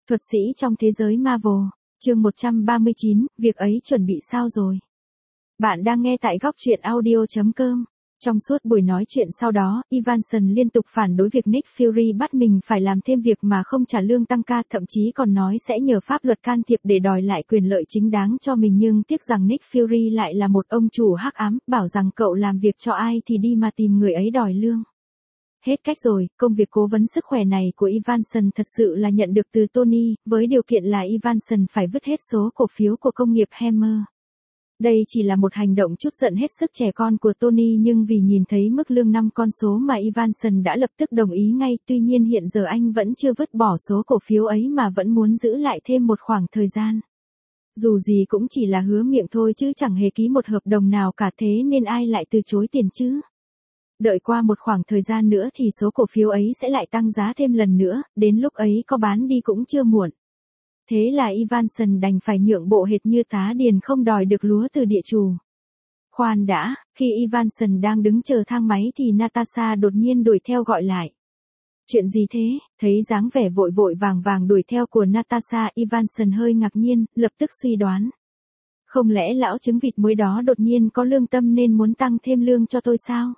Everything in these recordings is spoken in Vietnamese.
Thuật sĩ trong thế giới Marvel, chương 139, việc ấy chuẩn bị sao rồi? Bạn đang nghe tại góc truyện audio.com. Trong suốt buổi nói chuyện sau đó, Evanson liên tục phản đối việc Nick Fury bắt mình phải làm thêm việc mà không trả lương tăng ca, thậm chí còn nói sẽ nhờ pháp luật can thiệp để đòi lại quyền lợi chính đáng cho mình, nhưng tiếc rằng Nick Fury lại là một ông chủ hắc ám, bảo rằng cậu làm việc cho ai thì đi mà tìm người ấy đòi lương. Hết cách rồi, công việc cố vấn sức khỏe này của Evanson thật sự là nhận được từ Tony, với điều kiện là Evanson phải vứt hết số cổ phiếu của công nghiệp Hammer. Đây chỉ là một hành động trút giận hết sức trẻ con của Tony, nhưng vì nhìn thấy mức lương 5 con số mà Evanson đã lập tức đồng ý ngay. Tuy nhiên hiện giờ anh vẫn chưa vứt bỏ số cổ phiếu ấy mà vẫn muốn giữ lại thêm một khoảng thời gian. Dù gì cũng chỉ là hứa miệng thôi chứ chẳng hề ký một hợp đồng nào cả, thế nên ai lại từ chối tiền chứ? Đợi qua một khoảng thời gian nữa thì số cổ phiếu ấy sẽ lại tăng giá thêm lần nữa, đến lúc ấy có bán đi cũng chưa muộn. Thế là Evanson đành phải nhượng bộ hệt như tá điền không đòi được lúa từ địa chủ. Khoan đã, khi Evanson đang đứng chờ thang máy thì Natasha đột nhiên đuổi theo gọi lại. Chuyện gì thế? Thấy dáng vẻ vội vội vàng vàng đuổi theo của Natasha, Evanson hơi ngạc nhiên, lập tức suy đoán. Không lẽ lão trứng vịt muối đó đột nhiên có lương tâm nên muốn tăng thêm lương cho tôi sao?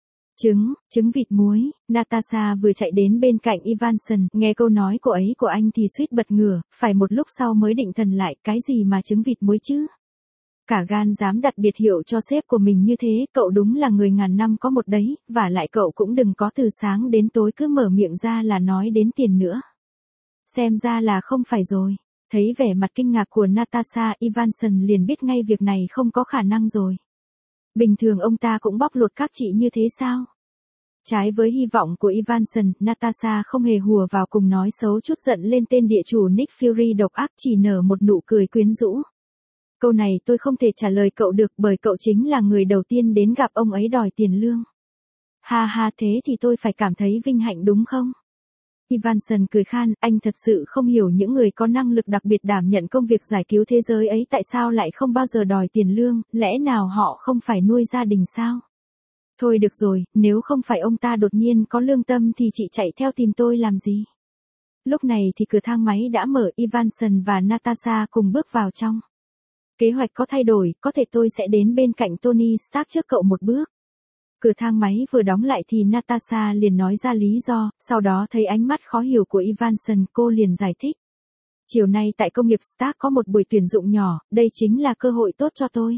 Trứng vịt muối. Natasha vừa chạy đến bên cạnh Evanson, nghe câu nói của anh thì suýt bật ngửa, phải một lúc sau mới định thần lại, cái gì mà trứng vịt muối chứ? Cả gan dám đặt biệt hiệu cho sếp của mình như thế, cậu đúng là người ngàn năm có một đấy, và lại cậu cũng đừng có từ sáng đến tối cứ mở miệng ra là nói đến tiền nữa. Xem ra là không phải rồi. Thấy vẻ mặt kinh ngạc của Natasha, Evanson liền biết ngay việc này không có khả năng rồi. Bình thường ông ta cũng bóc lột các chị như thế sao? Trái với hy vọng của Evanson, Natasha không hề hùa vào cùng nói xấu chút giận lên tên địa chủ Nick Fury độc ác, chỉ nở một nụ cười quyến rũ. Câu này tôi không thể trả lời cậu được bởi cậu chính là người đầu tiên đến gặp ông ấy đòi tiền lương. Ha ha, thế thì tôi phải cảm thấy vinh hạnh đúng không? Evanson cười khan, anh thật sự không hiểu những người có năng lực đặc biệt đảm nhận công việc giải cứu thế giới ấy tại sao lại không bao giờ đòi tiền lương, lẽ nào họ không phải nuôi gia đình sao? Thôi được rồi, nếu không phải ông ta đột nhiên có lương tâm thì chị chạy theo tìm tôi làm gì? Lúc này thì cửa thang máy đã mở, Evanson và Natasha cùng bước vào trong. Kế hoạch có thay đổi, có thể tôi sẽ đến bên cạnh Tony Stark trước cậu một bước. Cửa thang máy vừa đóng lại thì Natasha liền nói ra lý do, sau đó thấy ánh mắt khó hiểu của Evanson, cô liền giải thích. Chiều nay tại công nghiệp Stark có một buổi tuyển dụng nhỏ, đây chính là cơ hội tốt cho tôi.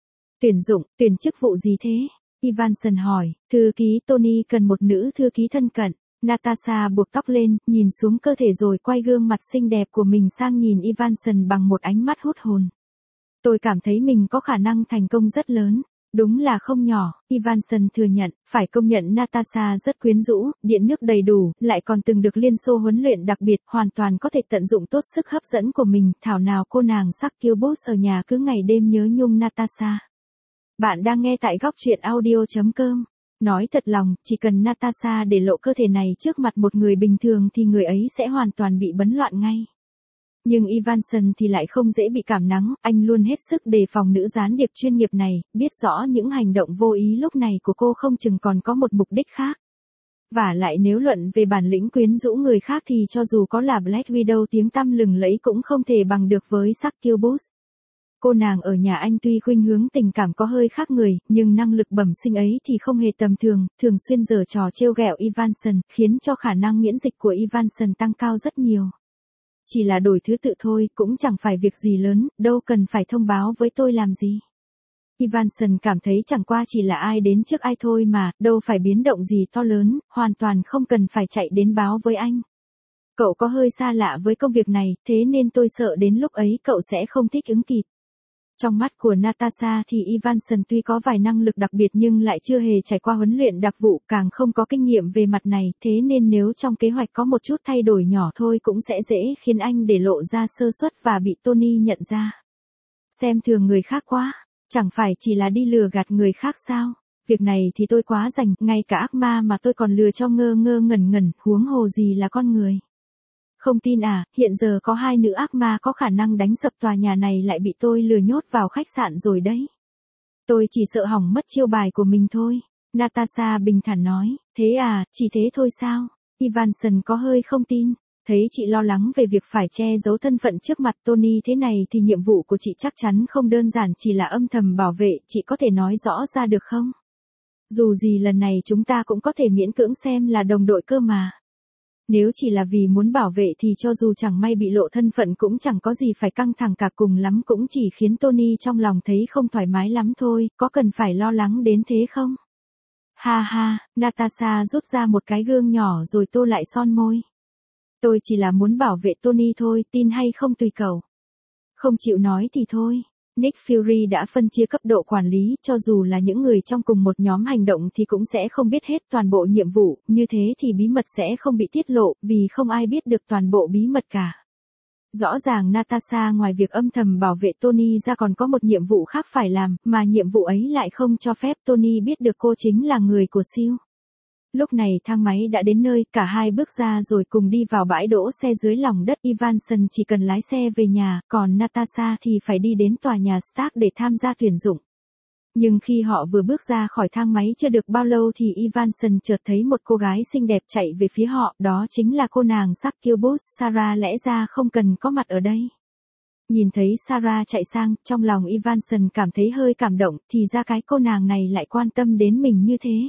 Tuyển chức vụ gì thế? Evanson hỏi, thư ký Tony cần một nữ thư ký thân cận. Natasha buộc tóc lên, nhìn xuống cơ thể rồi quay gương mặt xinh đẹp của mình sang nhìn Evanson bằng một ánh mắt hút hồn. Tôi cảm thấy mình có khả năng thành công rất lớn. Đúng là không nhỏ, Evanson thừa nhận, phải công nhận Natasha rất quyến rũ, điện nước đầy đủ, lại còn từng được Liên Xô huấn luyện đặc biệt, hoàn toàn có thể tận dụng tốt sức hấp dẫn của mình, thảo nào cô nàng sắc kiêu boss ở nhà cứ ngày đêm nhớ nhung Natasha. Bạn đang nghe tại góc truyện audio.com. Nói thật lòng, chỉ cần Natasha để lộ cơ thể này trước mặt một người bình thường thì người ấy sẽ hoàn toàn bị bấn loạn ngay. Nhưng Evanson thì lại không dễ bị cảm nắng, anh luôn hết sức đề phòng nữ gián điệp chuyên nghiệp này, biết rõ những hành động vô ý lúc này của cô không chừng còn có một mục đích khác. Và lại nếu luận về bản lĩnh quyến rũ người khác thì cho dù có là Black Widow tiếng tăm lừng lẫy cũng không thể bằng được với sắc kiêu boss. Cô nàng ở nhà anh tuy khuynh hướng tình cảm có hơi khác người, nhưng năng lực bẩm sinh ấy thì không hề tầm thường, thường xuyên giở trò trêu ghẹo Evanson, khiến cho khả năng miễn dịch của Evanson tăng cao rất nhiều. Chỉ là đổi thứ tự thôi, cũng chẳng phải việc gì lớn, đâu cần phải thông báo với tôi làm gì. Evanson cảm thấy chẳng qua chỉ là ai đến trước ai thôi mà, đâu phải biến động gì to lớn, hoàn toàn không cần phải chạy đến báo với anh. Cậu có hơi xa lạ với công việc này, thế nên tôi sợ đến lúc ấy cậu sẽ không thích ứng kịp. Trong mắt của Natasha thì Evanson tuy có vài năng lực đặc biệt nhưng lại chưa hề trải qua huấn luyện đặc vụ, càng không có kinh nghiệm về mặt này, thế nên nếu trong kế hoạch có một chút thay đổi nhỏ thôi cũng sẽ dễ khiến anh để lộ ra sơ suất và bị Tony nhận ra. Xem thường người khác quá, chẳng phải chỉ là đi lừa gạt người khác sao? Việc này thì tôi quá rành, ngay cả ác ma mà tôi còn lừa cho ngơ ngơ ngẩn ngẩn, huống hồ gì là con người. Không tin à, hiện giờ có 2 nữ ác ma có khả năng đánh sập tòa nhà này lại bị tôi lừa nhốt vào khách sạn rồi đấy. Tôi chỉ sợ hỏng mất chiêu bài của mình thôi. Natasha bình thản nói, thế à, chỉ thế thôi sao? Evanson có hơi không tin. Thấy chị lo lắng về việc phải che giấu thân phận trước mặt Tony thế này thì nhiệm vụ của chị chắc chắn không đơn giản chỉ là âm thầm bảo vệ, chị có thể nói rõ ra được không? Dù gì lần này chúng ta cũng có thể miễn cưỡng xem là đồng đội cơ mà. Nếu chỉ là vì muốn bảo vệ thì cho dù chẳng may bị lộ thân phận cũng chẳng có gì phải căng thẳng cả, cùng lắm cũng chỉ khiến Tony trong lòng thấy không thoải mái lắm thôi, có cần phải lo lắng đến thế không? Ha ha, Natasha rút ra một cái gương nhỏ rồi tô lại son môi. Tôi chỉ là muốn bảo vệ Tony thôi, tin hay không tùy cậu. Không chịu nói thì thôi. Nick Fury đã phân chia cấp độ quản lý, cho dù là những người trong cùng một nhóm hành động thì cũng sẽ không biết hết toàn bộ nhiệm vụ, như thế thì bí mật sẽ không bị tiết lộ, vì không ai biết được toàn bộ bí mật cả. Rõ ràng Natasha ngoài việc âm thầm bảo vệ Tony ra còn có một nhiệm vụ khác phải làm, mà nhiệm vụ ấy lại không cho phép Tony biết được cô chính là người của siêu. Lúc này thang máy đã đến nơi, cả hai bước ra rồi cùng đi vào bãi đỗ xe dưới lòng đất. Evanson chỉ cần lái xe về nhà, còn Natasha thì phải đi đến tòa nhà Stark để tham gia tuyển dụng. Nhưng khi họ vừa bước ra khỏi thang máy chưa được bao lâu thì Evanson chợt thấy một cô gái xinh đẹp chạy về phía họ, đó chính là cô nàng Succubus Sarah, lẽ ra không cần có mặt ở đây. Nhìn thấy Sarah chạy sang, trong lòng Evanson cảm thấy hơi cảm động, thì ra cái cô nàng này lại quan tâm đến mình như thế.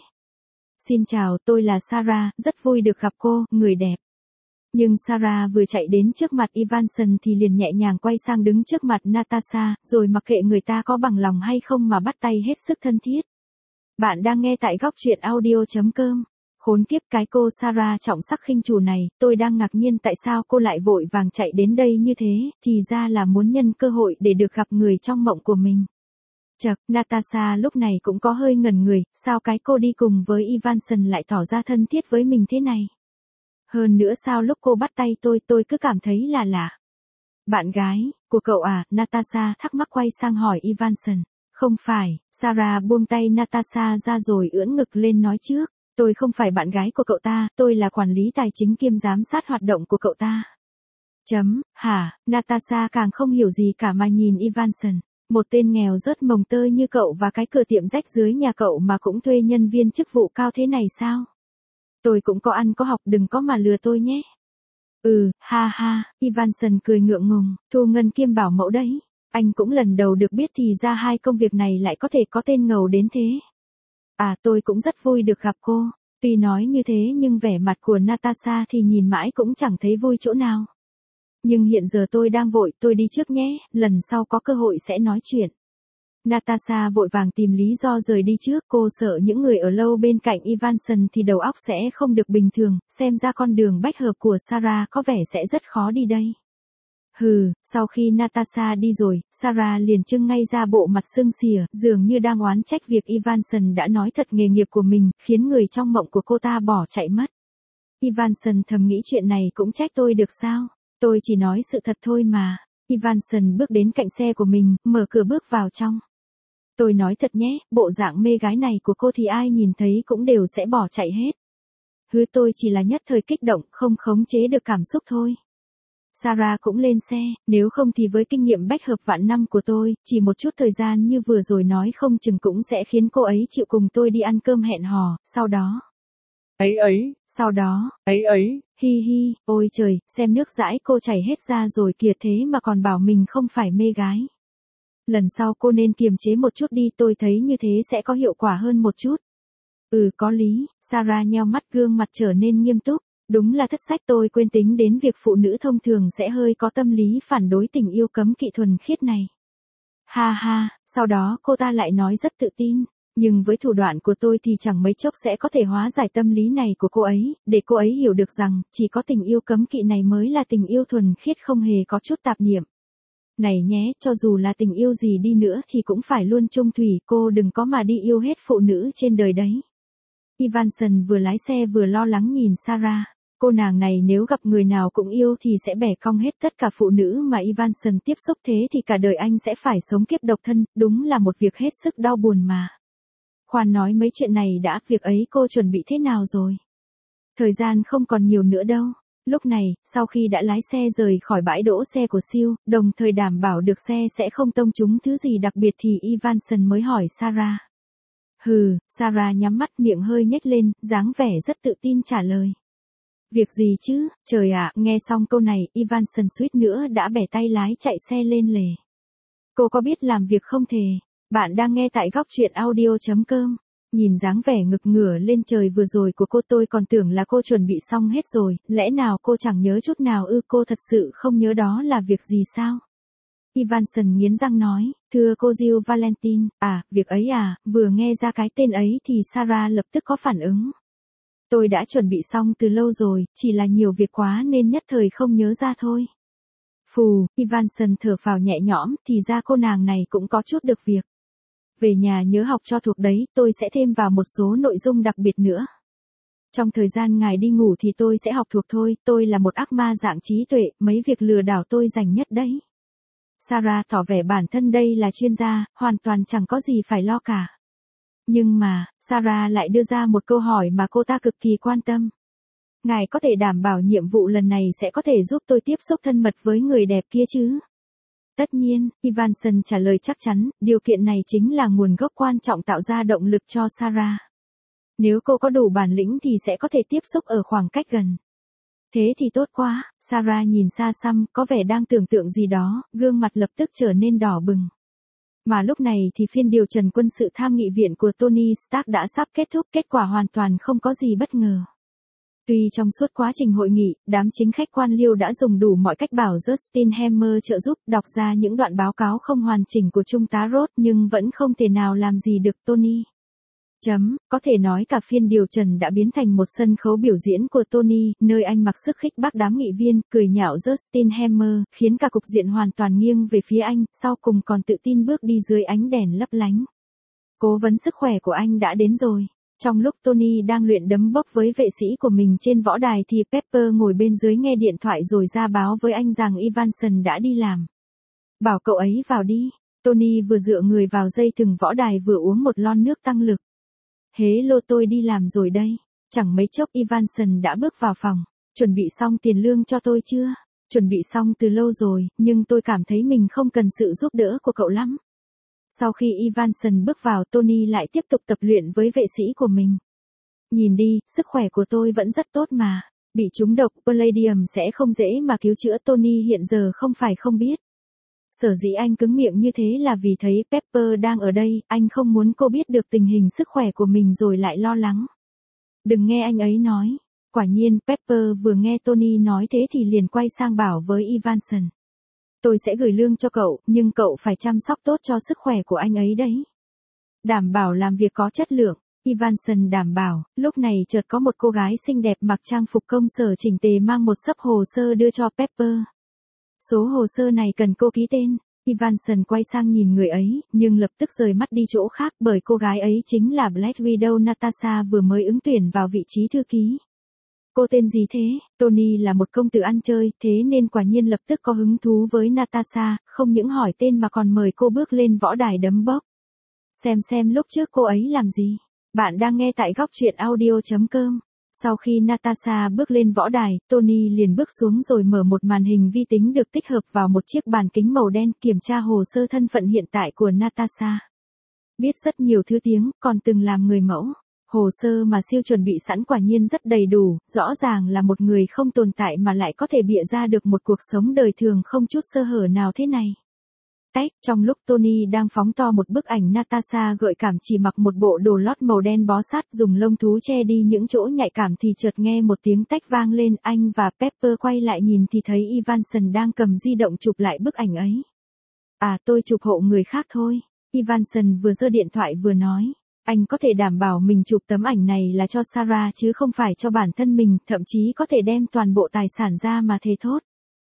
Xin chào, tôi là Sarah, rất vui được gặp cô, người đẹp. Nhưng Sarah vừa chạy đến trước mặt Evanson thì liền nhẹ nhàng quay sang đứng trước mặt Natasha, rồi mặc kệ người ta có bằng lòng hay không mà bắt tay hết sức thân thiết. Bạn đang nghe tại góc truyện audio.com. Khốn kiếp, cái cô Sarah trọng sắc khinh chủ này, tôi đang ngạc nhiên tại sao cô lại vội vàng chạy đến đây như thế, thì ra là muốn nhân cơ hội để được gặp người trong mộng của mình. Chậc, Natasha lúc này cũng có hơi ngẩn người, sao cái cô đi cùng với Evanson lại tỏ ra thân thiết với mình thế này? Hơn nữa sao lúc cô bắt tay tôi cứ cảm thấy là lạ. Bạn gái của cậu à? Natasha thắc mắc quay sang hỏi Evanson. Không phải, Sarah buông tay Natasha ra rồi ưỡn ngực lên nói trước. Tôi không phải bạn gái của cậu ta, tôi là quản lý tài chính kiêm giám sát hoạt động của cậu ta. Hả? Natasha càng không hiểu gì cả mà nhìn Evanson. Một tên nghèo rớt mồng tơi như cậu và cái cửa tiệm rách dưới nhà cậu mà cũng thuê nhân viên chức vụ cao thế này sao? Tôi cũng có ăn có học, đừng có mà lừa tôi nhé. Ha ha, Evanson cười ngượng ngùng, thu ngân kiêm bảo mẫu đấy. Anh cũng lần đầu được biết thì ra hai công việc này lại có thể có tên ngầu đến thế. À, tôi cũng rất vui được gặp cô. Tuy nói như thế nhưng vẻ mặt của Natasha thì nhìn mãi cũng chẳng thấy vui chỗ nào. Nhưng hiện giờ tôi đang vội, tôi đi trước nhé, lần sau có cơ hội sẽ nói chuyện. Natasha vội vàng tìm lý do rời đi trước, cô sợ những người ở lâu bên cạnh Evanson thì đầu óc sẽ không được bình thường, xem ra con đường bách hợp của Sarah có vẻ sẽ rất khó đi đây. Sau khi Natasha đi rồi, Sarah liền trưng ngay ra bộ mặt sưng xỉa, dường như đang oán trách việc Evanson đã nói thật nghề nghiệp của mình, khiến người trong mộng của cô ta bỏ chạy mất. Evanson thầm nghĩ chuyện này cũng trách tôi được sao? Tôi chỉ nói sự thật thôi mà. Evanson bước đến cạnh xe của mình, mở cửa bước vào trong. Tôi nói thật nhé, bộ dạng mê gái này của cô thì ai nhìn thấy cũng đều sẽ bỏ chạy hết. Tôi chỉ là nhất thời kích động, không khống chế được cảm xúc thôi. Sarah cũng lên xe, nếu không thì với kinh nghiệm bách hợp vạn năm của tôi, chỉ một chút thời gian như vừa rồi nói không chừng cũng sẽ khiến cô ấy chịu cùng tôi đi ăn cơm hẹn hò, sau đó. Hi hi, ôi trời, xem nước dãi cô chảy hết ra rồi kìa, thế mà còn bảo mình không phải mê gái. Lần sau cô nên kiềm chế một chút đi, tôi thấy như thế sẽ có hiệu quả hơn một chút. Có lý, Sarah nheo mắt, gương mặt trở nên nghiêm túc. Đúng là thất sách, tôi quên tính đến việc phụ nữ thông thường sẽ hơi có tâm lý phản đối tình yêu cấm kỵ thuần khiết này. Ha ha, sau đó cô ta lại nói rất tự tin. Nhưng với thủ đoạn của tôi thì chẳng mấy chốc sẽ có thể hóa giải tâm lý này của cô ấy, để cô ấy hiểu được rằng, chỉ có tình yêu cấm kỵ này mới là tình yêu thuần khiết không hề có chút tạp niệm. Này nhé, cho dù là tình yêu gì đi nữa thì cũng phải luôn chung thủy, cô đừng có mà đi yêu hết phụ nữ trên đời đấy. Evanson vừa lái xe vừa lo lắng nhìn Sarah. Cô nàng này nếu gặp người nào cũng yêu thì sẽ bẻ cong hết tất cả phụ nữ mà Evanson tiếp xúc, thế thì cả đời anh sẽ phải sống kiếp độc thân, đúng là một việc hết sức đau buồn mà. Khoan nói mấy chuyện này đã, việc ấy cô chuẩn bị thế nào rồi? Thời gian không còn nhiều nữa đâu. Lúc này, sau khi đã lái xe rời khỏi bãi đỗ xe của siêu, đồng thời đảm bảo được xe sẽ không tông trúng thứ gì đặc biệt thì Evanson mới hỏi Sarah. Sarah nhắm mắt, miệng hơi nhếch lên, dáng vẻ rất tự tin trả lời. Việc gì chứ, trời ạ, nghe xong câu này, Evanson suýt nữa đã bẻ tay lái chạy xe lên lề. Cô có biết làm việc không thề? Bạn đang nghe tại góc truyện audio.com. Nhìn dáng vẻ ngực ngửa lên trời vừa rồi của cô tôi còn tưởng là cô chuẩn bị xong hết rồi, lẽ nào cô chẳng nhớ chút nào ư? Cô thật sự không nhớ đó là việc gì sao? Evanson nghiến răng nói, thưa cô Jill Valentine, việc ấy vừa nghe ra cái tên ấy thì Sarah lập tức có phản ứng. Tôi đã chuẩn bị xong từ lâu rồi, chỉ là nhiều việc quá nên nhất thời không nhớ ra thôi. Phù, Evanson thở phào nhẹ nhõm, thì ra cô nàng này cũng có chút được việc. Về nhà nhớ học cho thuộc đấy, tôi sẽ thêm vào một số nội dung đặc biệt nữa. Trong thời gian ngài đi ngủ thì tôi sẽ học thuộc thôi, tôi là một ác ma dạng trí tuệ, mấy việc lừa đảo tôi rành nhất đấy. Sarah tỏ vẻ bản thân đây là chuyên gia, hoàn toàn chẳng có gì phải lo cả. Nhưng mà, Sarah lại đưa ra một câu hỏi mà cô ta cực kỳ quan tâm. Ngài có thể đảm bảo nhiệm vụ lần này sẽ có thể giúp tôi tiếp xúc thân mật với người đẹp kia chứ? Tất nhiên, Evanson trả lời chắc chắn, điều kiện này chính là nguồn gốc quan trọng tạo ra động lực cho Sarah. Nếu cô có đủ bản lĩnh thì sẽ có thể tiếp xúc ở khoảng cách gần. Thế thì tốt quá, Sarah nhìn xa xăm, có vẻ đang tưởng tượng gì đó, gương mặt lập tức trở nên đỏ bừng. Mà lúc này thì phiên điều trần quân sự tham nghị viện của Tony Stark đã sắp kết thúc, kết quả hoàn toàn không có gì bất ngờ. Tuy trong suốt quá trình hội nghị, đám chính khách quan liêu đã dùng đủ mọi cách bảo Justin Hammer trợ giúp đọc ra những đoạn báo cáo không hoàn chỉnh của Trung tá Roth nhưng vẫn không thể nào làm gì được Tony. Có thể nói cả phiên điều trần đã biến thành một sân khấu biểu diễn của Tony, nơi anh mặc sức khích bác đám nghị viên, cười nhạo Justin Hammer, khiến cả cục diện hoàn toàn nghiêng về phía anh, sau cùng còn tự tin bước đi dưới ánh đèn lấp lánh. Cố vấn sức khỏe của anh đã đến rồi. Trong lúc Tony đang luyện đấm bốc với vệ sĩ của mình trên võ đài thì Pepper ngồi bên dưới nghe điện thoại rồi ra báo với anh rằng Evanson đã đi làm. Bảo cậu ấy vào đi. Tony vừa dựa người vào dây thừng võ đài vừa uống một lon nước tăng lực. Hello, tôi đi làm rồi đây. Chẳng mấy chốc Evanson đã bước vào phòng. Chuẩn bị xong tiền lương cho tôi chưa? Chuẩn bị xong từ lâu rồi, nhưng tôi cảm thấy mình không cần sự giúp đỡ của cậu lắm. Sau khi Evanson bước vào, Tony lại tiếp tục tập luyện với vệ sĩ của mình. Nhìn đi, sức khỏe của tôi vẫn rất tốt mà. Bị trúng độc Palladium sẽ không dễ mà cứu chữa. Tony hiện giờ không phải không biết. Sở dĩ anh cứng miệng như thế là vì thấy Pepper đang ở đây, anh không muốn cô biết được tình hình sức khỏe của mình rồi lại lo lắng. Đừng nghe anh ấy nói. Quả nhiên, Pepper vừa nghe Tony nói thế thì liền quay sang bảo với Evanson. Tôi sẽ gửi lương cho cậu, nhưng cậu phải chăm sóc tốt cho sức khỏe của anh ấy đấy. Đảm bảo làm việc có chất lượng. Evanson đảm bảo. Lúc này chợt có một cô gái xinh đẹp mặc trang phục công sở chỉnh tề mang một xấp hồ sơ đưa cho Pepper. Số hồ sơ này cần cô ký tên. Evanson quay sang nhìn người ấy, nhưng lập tức rời mắt đi chỗ khác bởi cô gái ấy chính là Black Widow Natasha vừa mới ứng tuyển vào vị trí thư ký. Cô tên gì thế? Tony là một công tử ăn chơi, thế nên quả nhiên lập tức có hứng thú với Natasha, không những hỏi tên mà còn mời cô bước lên võ đài đấm bốc. Xem lúc trước cô ấy làm gì. Bạn đang nghe tại góc truyện audio.com. Sau khi Natasha bước lên võ đài, Tony liền bước xuống rồi mở một màn hình vi tính được tích hợp vào một chiếc bàn kính màu đen kiểm tra hồ sơ thân phận hiện tại của Natasha. Biết rất nhiều thứ tiếng, còn từng làm người mẫu. Hồ sơ mà siêu chuẩn bị sẵn quả nhiên rất đầy đủ, rõ ràng là một người không tồn tại mà lại có thể bịa ra được một cuộc sống đời thường không chút sơ hở nào thế này. Trong lúc Tony đang phóng to một bức ảnh Natasha gợi cảm chỉ mặc một bộ đồ lót màu đen bó sát dùng lông thú che đi những chỗ nhạy cảm thì chợt nghe một tiếng tách vang lên, anh và Pepper quay lại nhìn thì thấy Evanson đang cầm di động chụp lại bức ảnh ấy. Tôi chụp hộ người khác thôi. Evanson vừa giơ điện thoại vừa nói. Anh có thể đảm bảo mình chụp tấm ảnh này là cho Sarah chứ không phải cho bản thân mình, thậm chí có thể đem toàn bộ tài sản ra mà thề thốt.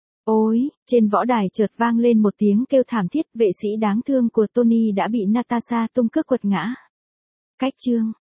Ôi, trên võ đài chợt vang lên một tiếng kêu thảm thiết, vệ sĩ đáng thương của Tony đã bị Natasha tung cước quật ngã. Chương